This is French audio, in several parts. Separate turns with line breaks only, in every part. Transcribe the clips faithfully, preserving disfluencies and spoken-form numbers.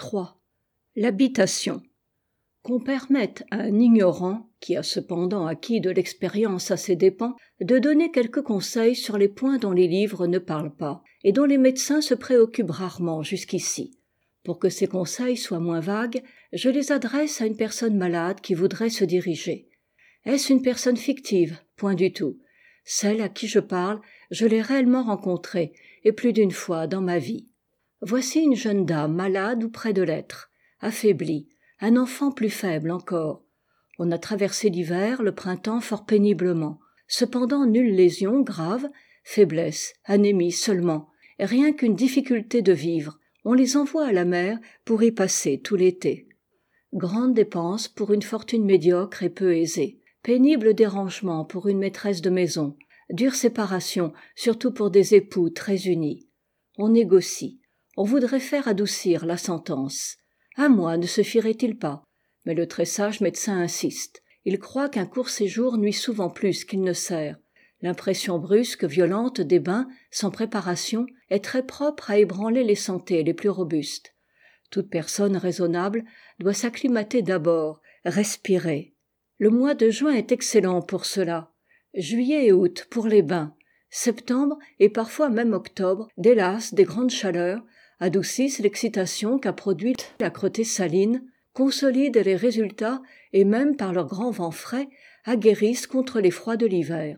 trois. L'habitation. Qu'on permette à un ignorant, qui a cependant acquis de l'expérience à ses dépens, de donner quelques conseils sur les points dont les livres ne parlent pas, et dont les médecins se préoccupent rarement jusqu'ici. Pour que ces conseils soient moins vagues, je les adresse à une personne malade qui voudrait se diriger. Est-ce une personne fictive ? Point du tout. Celle à qui je parle, je l'ai réellement rencontrée, et plus d'une fois dans ma vie. Voici une jeune dame malade ou près de l'être, affaiblie, un enfant plus faible encore. On a traversé l'hiver, le printemps fort péniblement. Cependant, nulle lésion grave, faiblesse, anémie seulement, rien qu'une difficulté de vivre. On les envoie à la mer pour y passer tout l'été. Grande dépense pour une fortune médiocre et peu aisée. Pénible dérangement pour une maîtresse de maison. Dure séparation, surtout pour des époux très unis. On négocie. On voudrait faire adoucir la sentence. Un mois ne suffirait-il pas ? Mais le très sage médecin insiste. Il croit qu'un court séjour nuit souvent plus qu'il ne sert. L'impression brusque, violente des bains, sans préparation, est très propre à ébranler les santés les plus robustes. Toute personne raisonnable doit s'acclimater d'abord, respirer. Le mois de juin est excellent pour cela. Juillet et août pour les bains. Septembre et parfois même octobre délassent des grandes chaleurs, adoucissent l'excitation qu'a produite la crotté saline, consolident les résultats et même par leur grand vent frais aguerrissent contre les froids de l'hiver.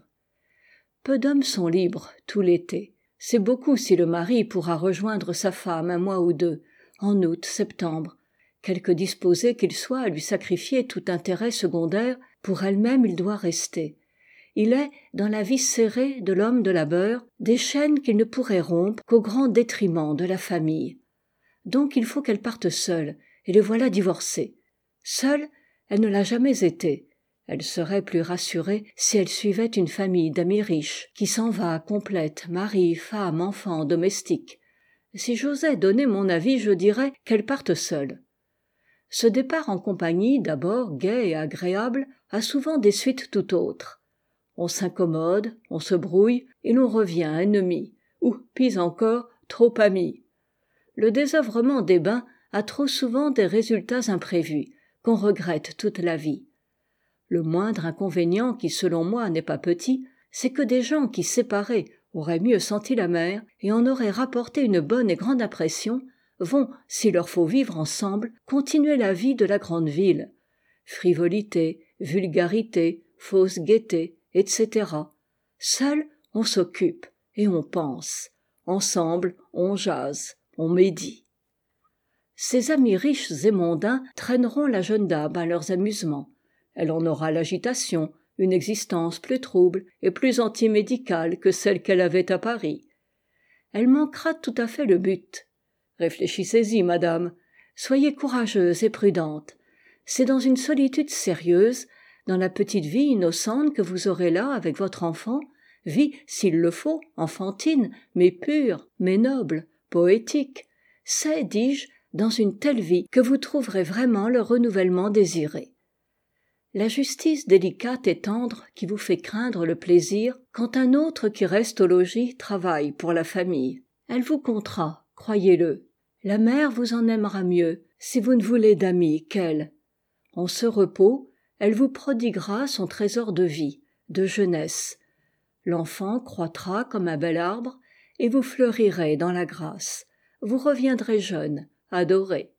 Peu d'hommes sont libres tout l'été. C'est beaucoup si le mari pourra rejoindre sa femme un mois ou deux, en août, septembre. Quelque disposé qu'il soit à lui sacrifier tout intérêt secondaire, pour elle-même il doit rester. Il est, dans la vie serrée de l'homme de labeur, des chaînes qu'il ne pourrait rompre qu'au grand détriment de la famille. Donc il faut qu'elle parte seule, et les voilà divorcées. Seule, elle ne l'a jamais été. Elle serait plus rassurée si elle suivait une famille d'amis riches, qui s'en va complète, mari, femme, enfants, domestiques. Si j'osais donner mon avis, je dirais qu'elle parte seule. Ce départ en compagnie, d'abord gai et agréable, a souvent des suites tout autres. On s'incommode, on se brouille, et l'on revient ennemi, ou, pis encore, trop amis. Le désœuvrement des bains a trop souvent des résultats imprévus, qu'on regrette toute la vie. Le moindre inconvénient qui, selon moi, n'est pas petit, c'est que des gens qui, séparés, auraient mieux senti la mer et en auraient rapporté une bonne et grande impression, vont, s'il leur faut vivre ensemble, continuer la vie de la grande ville. Frivolité, vulgarité, fausse gaieté, et cetera. Seul, on s'occupe et on pense. Ensemble, on jase, on médit. Ces amis riches et mondains traîneront la jeune dame à leurs amusements. Elle en aura l'agitation, une existence plus trouble et plus antimédicale que celle qu'elle avait à Paris. Elle manquera tout à fait le but. Réfléchissez-y, madame. Soyez courageuse et prudente. C'est dans une solitude sérieuse, dans la petite vie innocente que vous aurez là avec votre enfant, vie, s'il le faut, enfantine, mais pure, mais noble, poétique. C'est, dis-je, dans une telle vie que vous trouverez vraiment le renouvellement désiré. La justice délicate et tendre qui vous fait craindre le plaisir quand un autre qui reste au logis travaille pour la famille. Elle vous comptera, croyez-le. La mère vous en aimera mieux si vous ne voulez d'amis qu'elle. En ce repos, elle vous prodiguera son trésor de vie, de jeunesse. L'enfant croîtra comme un bel arbre et vous fleurirez dans la grâce. Vous reviendrez jeune, adoré.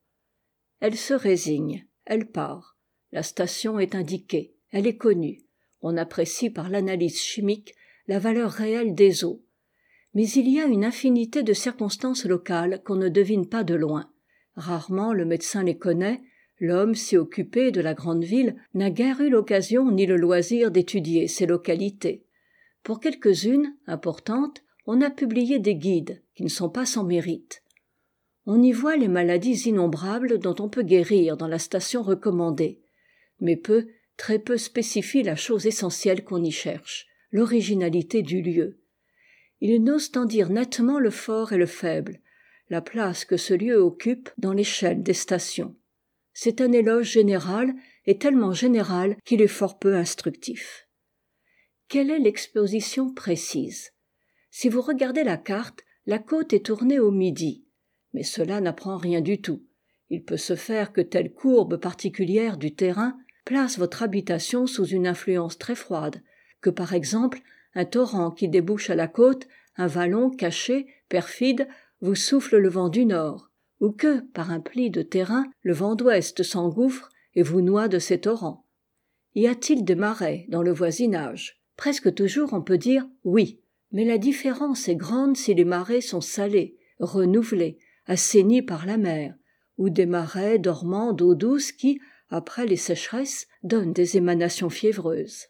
Elle se résigne, elle part. La station est indiquée, elle est connue. On apprécie par l'analyse chimique la valeur réelle des eaux. Mais il y a une infinité de circonstances locales qu'on ne devine pas de loin. Rarement le médecin les connaît. L'homme si occupé de la grande ville n'a guère eu l'occasion ni le loisir d'étudier ces localités. Pour quelques-unes, importantes, on a publié des guides, qui ne sont pas sans mérite. On y voit les maladies innombrables dont on peut guérir dans la station recommandée. Mais peu, très peu spécifient la chose essentielle qu'on y cherche, l'originalité du lieu. Ils n'osent en dire nettement le fort et le faible, la place que ce lieu occupe dans l'échelle des stations. C'est un éloge général et tellement général qu'il est fort peu instructif. Quelle est l'exposition précise ? Si vous regardez la carte, la côte est tournée au midi. Mais cela n'apprend rien du tout. Il peut se faire que telle courbe particulière du terrain place votre habitation sous une influence très froide, que par exemple un torrent qui débouche à la côte, un vallon caché, perfide, vous souffle le vent du nord, ou que, par un pli de terrain, le vent d'ouest s'engouffre et vous noie de ses torrents. Y a-t-il des marais dans le voisinage ? Presque toujours on peut dire oui, mais la différence est grande si les marais sont salés, renouvelés, assainis par la mer, ou des marais dormants d'eau douce qui, après les sécheresses, donnent des émanations fiévreuses.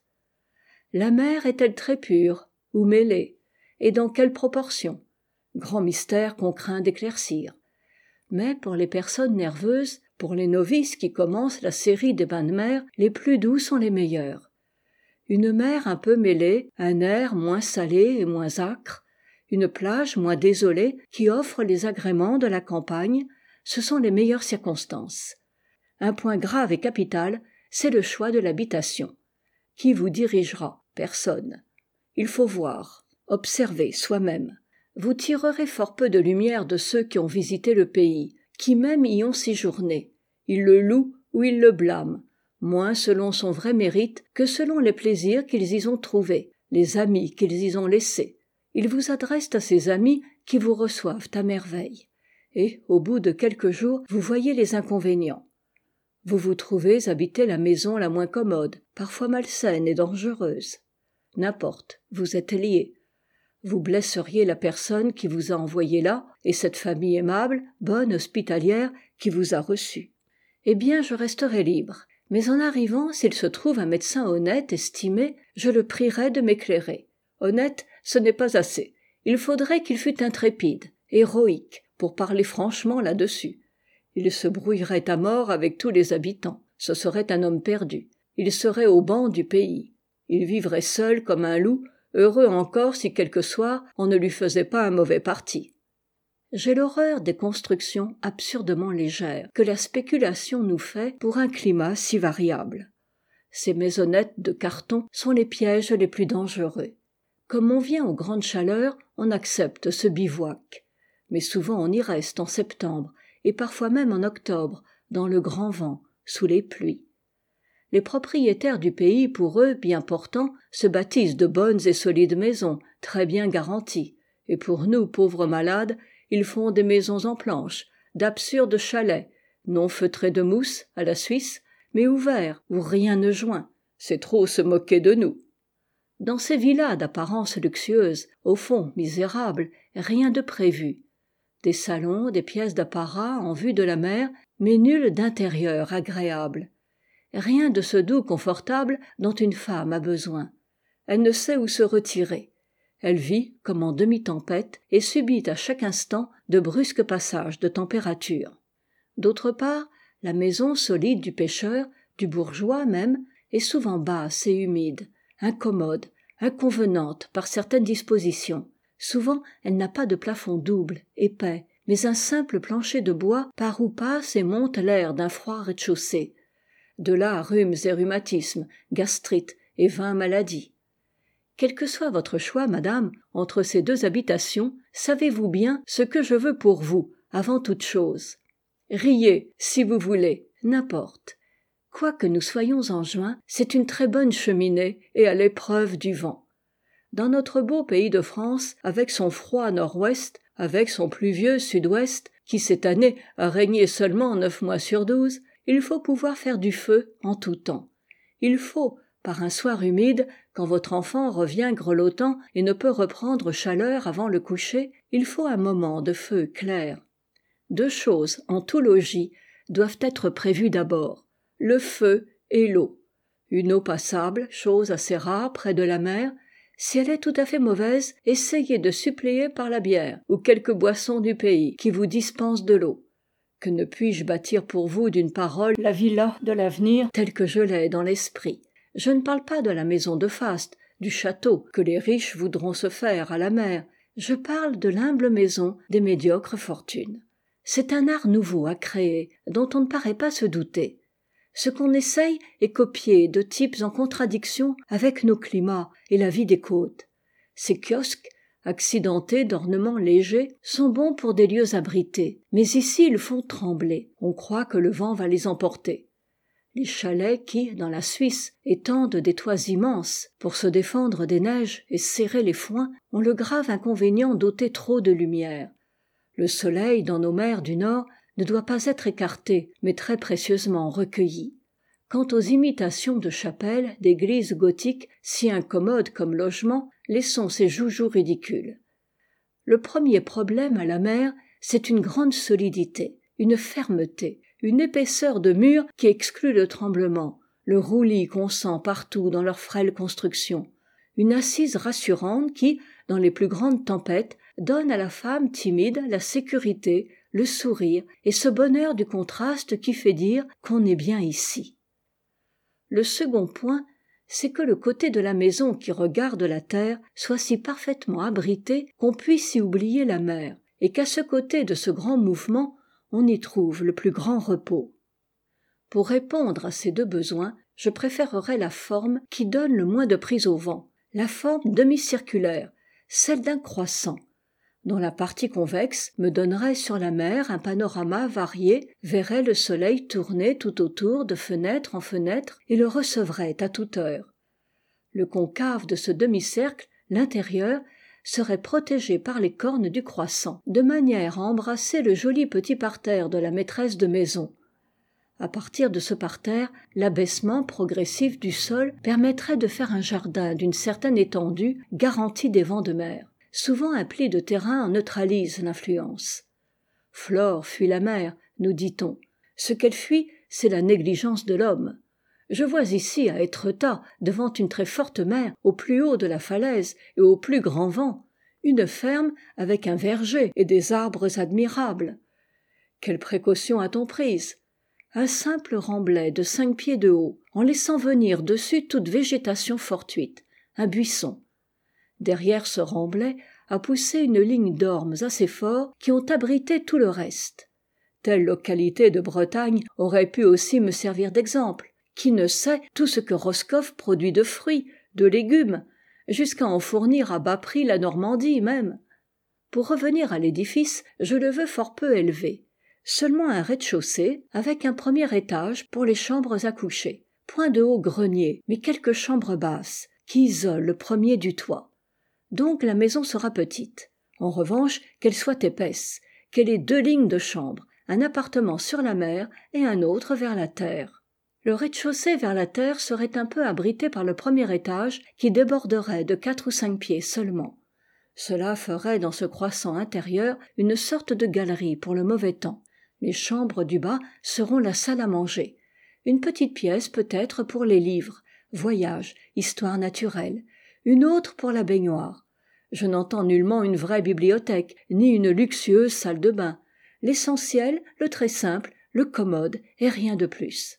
La mer est-elle très pure ou mêlée, et dans quelle proportion ? Grand mystère qu'on craint d'éclaircir. Mais pour les personnes nerveuses, pour les novices qui commencent la série des bains de mer, les plus doux sont les meilleurs. Une mer un peu mêlée, un air moins salé et moins âcre, une plage moins désolée qui offre les agréments de la campagne, ce sont les meilleures circonstances. Un point grave et capital, c'est le choix de l'habitation. Qui vous dirigera ? Personne. Il faut voir, observer soi-même. Vous tirerez fort peu de lumière de ceux qui ont visité le pays, qui même y ont séjourné. Ils le louent ou ils le blâment, moins selon son vrai mérite que selon les plaisirs qu'ils y ont trouvés, les amis qu'ils y ont laissés. Ils vous adressent à ces amis qui vous reçoivent à merveille. Et, au bout de quelques jours, vous voyez les inconvénients. Vous vous trouvez habiter la maison la moins commode, parfois malsaine et dangereuse. N'importe, vous êtes liés. Vous blesseriez la personne qui vous a envoyé là, et cette famille aimable, bonne, hospitalière, qui vous a reçu. Eh bien, je resterai libre. Mais en arrivant, s'il se trouve un médecin honnête, estimé, je le prierai de m'éclairer. Honnête, ce n'est pas assez. Il faudrait qu'il fût intrépide, héroïque, pour parler franchement là-dessus. Il se brouillerait à mort avec tous les habitants. Ce serait un homme perdu. Il serait au ban du pays. Il vivrait seul comme un loup, heureux encore si quelque soir on ne lui faisait pas un mauvais parti. J'ai l'horreur des constructions absurdement légères que la spéculation nous fait pour un climat si variable. Ces maisonnettes de carton sont les pièges les plus dangereux. Comme on vient aux grandes chaleurs, on accepte ce bivouac. Mais souvent on y reste en septembre, et parfois même en octobre, dans le grand vent, sous les pluies. Les propriétaires du pays, pour eux, bien portants, se bâtissent de bonnes et solides maisons, très bien garanties, et pour nous, pauvres malades, ils font des maisons en planches, d'absurdes chalets, non feutrés de mousse, à la Suisse, mais ouverts, où rien ne joint. C'est trop se moquer de nous. Dans ces villas d'apparence luxueuse, au fond misérables, rien de prévu. Des salons, des pièces d'apparat en vue de la mer, mais nul d'intérieur agréable. Rien de ce doux confortable dont une femme a besoin. Elle ne sait où se retirer. Elle vit comme en demi-tempête et subit à chaque instant de brusques passages de température. D'autre part, la maison solide du pêcheur, du bourgeois même, est souvent basse et humide, incommode, inconvenante par certaines dispositions. Souvent, elle n'a pas de plafond double, épais, mais un simple plancher de bois par où passe et monte l'air d'un froid rez-de-chaussée. De là rhumes et rhumatismes, gastrites et vingt maladies. Quel que soit votre choix, madame, entre ces deux habitations, savez-vous bien ce que je veux pour vous, avant toute chose ? Riez, si vous voulez, n'importe. Quoique nous soyons en juin, c'est une très bonne cheminée et à l'épreuve du vent. Dans notre beau pays de France, avec son froid nord-ouest, avec son pluvieux sud-ouest, qui cette année a régné seulement neuf mois sur douze, il faut pouvoir faire du feu en tout temps. Il faut, par un soir humide, quand votre enfant revient grelottant et ne peut reprendre chaleur avant le coucher, il faut un moment de feu clair. Deux choses, en tout logis, doivent être prévues d'abord, le feu et l'eau. Une eau passable, chose assez rare près de la mer. Si elle est tout à fait mauvaise, essayez de suppléer par la bière ou quelque boisson du pays qui vous dispense de l'eau. Que ne puis-je bâtir pour vous d'une parole la villa de l'avenir telle que je l'ai dans l'esprit. Je ne parle pas de la maison de faste, du château que les riches voudront se faire à la mer. Je parle de l'humble maison des médiocres fortunes. C'est un art nouveau à créer, dont on ne paraît pas se douter. Ce qu'on essaye est copié de types en contradiction avec nos climats et la vie des côtes. Ces kiosques, accidentés d'ornements légers, sont bons pour des lieux abrités, mais ici ils font trembler, on croit que le vent va les emporter. Les chalets qui, dans la Suisse, étendent des toits immenses pour se défendre des neiges et serrer les foins, ont le grave inconvénient d'ôter trop de lumière. Le soleil, dans nos mers du Nord, ne doit pas être écarté, mais très précieusement recueilli. Quant aux imitations de chapelles, d'églises gothiques, si incommodes comme logement, laissons ces joujoux ridicules. Le premier problème à la mer, c'est une grande solidité, une fermeté, une épaisseur de murs qui exclut le tremblement, le roulis qu'on sent partout dans leur frêle construction, une assise rassurante qui, dans les plus grandes tempêtes, donne à la femme timide la sécurité, le sourire et ce bonheur du contraste qui fait dire qu'on est bien ici. Le second point, c'est que le côté de la maison qui regarde la terre soit si parfaitement abrité qu'on puisse y oublier la mer, et qu'à ce côté de ce grand mouvement, on y trouve le plus grand repos. Pour répondre à ces deux besoins, je préférerais la forme qui donne le moins de prise au vent, la forme demi-circulaire, celle d'un croissant, dont la partie convexe me donnerait sur la mer un panorama varié, verrait le soleil tourner tout autour de fenêtre en fenêtre et le recevrait à toute heure. Le concave de ce demi-cercle, l'intérieur, serait protégé par les cornes du croissant, de manière à embrasser le joli petit parterre de la maîtresse de maison. À partir de ce parterre, l'abaissement progressif du sol permettrait de faire un jardin d'une certaine étendue garantie des vents de mer. Souvent un pli de terrain en neutralise l'influence. Flore fuit la mer, nous dit-on. Ce qu'elle fuit, c'est la négligence de l'homme. Je vois ici, à Étretat, devant une très forte mer, au plus haut de la falaise et au plus grand vent, une ferme avec un verger et des arbres admirables. Quelle précaution a-t-on prise ? Un simple remblai de cinq pieds de haut, en laissant venir dessus toute végétation fortuite, un buisson. Derrière ce remblai a poussé une ligne d'ormes assez forts qui ont abrité tout le reste. Telle localité de Bretagne aurait pu aussi me servir d'exemple. Qui ne sait tout ce que Roscoff produit de fruits, de légumes, jusqu'à en fournir à bas prix la Normandie même. Pour revenir à l'édifice, je le veux fort peu élevé. Seulement un rez-de-chaussée, avec un premier étage pour les chambres à coucher. Point de haut grenier, mais quelques chambres basses, qui isolent le premier du toit. Donc la maison sera petite. En revanche, qu'elle soit épaisse, qu'elle ait deux lignes de chambres, un appartement sur la mer et un autre vers la terre. Le rez-de-chaussée vers la terre serait un peu abrité par le premier étage qui déborderait de quatre ou cinq pieds seulement. Cela ferait dans ce croissant intérieur une sorte de galerie pour le mauvais temps. Les chambres du bas seront la salle à manger. Une petite pièce peut-être pour les livres, voyages, histoire naturelle. Une autre pour la baignoire. Je n'entends nullement une vraie bibliothèque, ni une luxueuse salle de bain. L'essentiel, le très simple, le commode et rien de plus.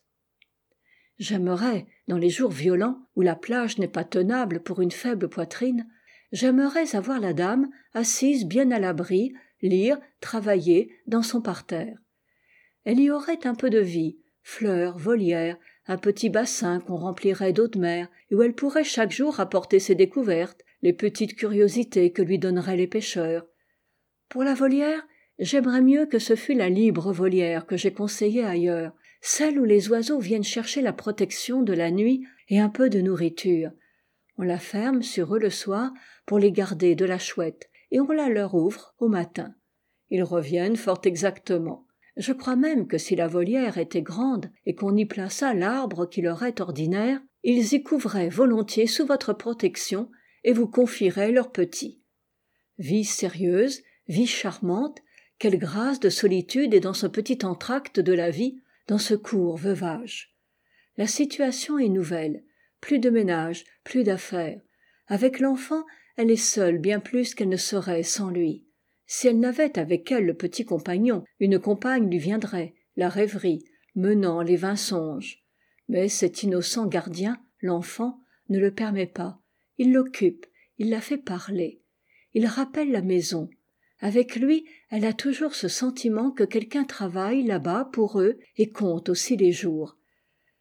J'aimerais, dans les jours violents où la plage n'est pas tenable pour une faible poitrine, j'aimerais avoir la dame assise bien à l'abri, lire, travailler dans son parterre. Elle y aurait un peu de vie, fleurs, volières, un petit bassin qu'on remplirait d'eau de mer et où elle pourrait chaque jour apporter ses découvertes, les petites curiosités que lui donneraient les pêcheurs. Pour la volière, j'aimerais mieux que ce fût la libre volière que j'ai conseillée ailleurs, celle où les oiseaux viennent chercher la protection de la nuit et un peu de nourriture. On la ferme sur eux le soir pour les garder de la chouette et on la leur ouvre au matin. Ils reviennent fort exactement. Je crois même que si la volière était grande et qu'on y plaçât l'arbre qui leur est ordinaire, ils y couvraient volontiers sous votre protection et vous confieraient leurs petits. Vie sérieuse, vie charmante, quelle grâce de solitude est dans ce petit entracte de la vie, dans ce court veuvage. La situation est nouvelle, plus de ménage, plus d'affaires. Avec l'enfant, elle est seule bien plus qu'elle ne serait sans lui. Si elle n'avait avec elle le petit compagnon, une compagne lui viendrait, la rêverie, menant les vains songes. Mais cet innocent gardien, l'enfant, ne le permet pas. Il l'occupe, il la fait parler. Il rappelle la maison. Avec lui, elle a toujours ce sentiment que quelqu'un travaille là-bas pour eux et compte aussi les jours.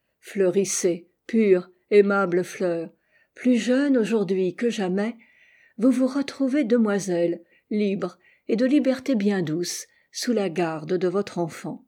Fleurissez, pure, aimable fleur, plus jeune aujourd'hui que jamais, vous vous retrouvez demoiselle libre et de liberté bien douce sous la garde de votre enfant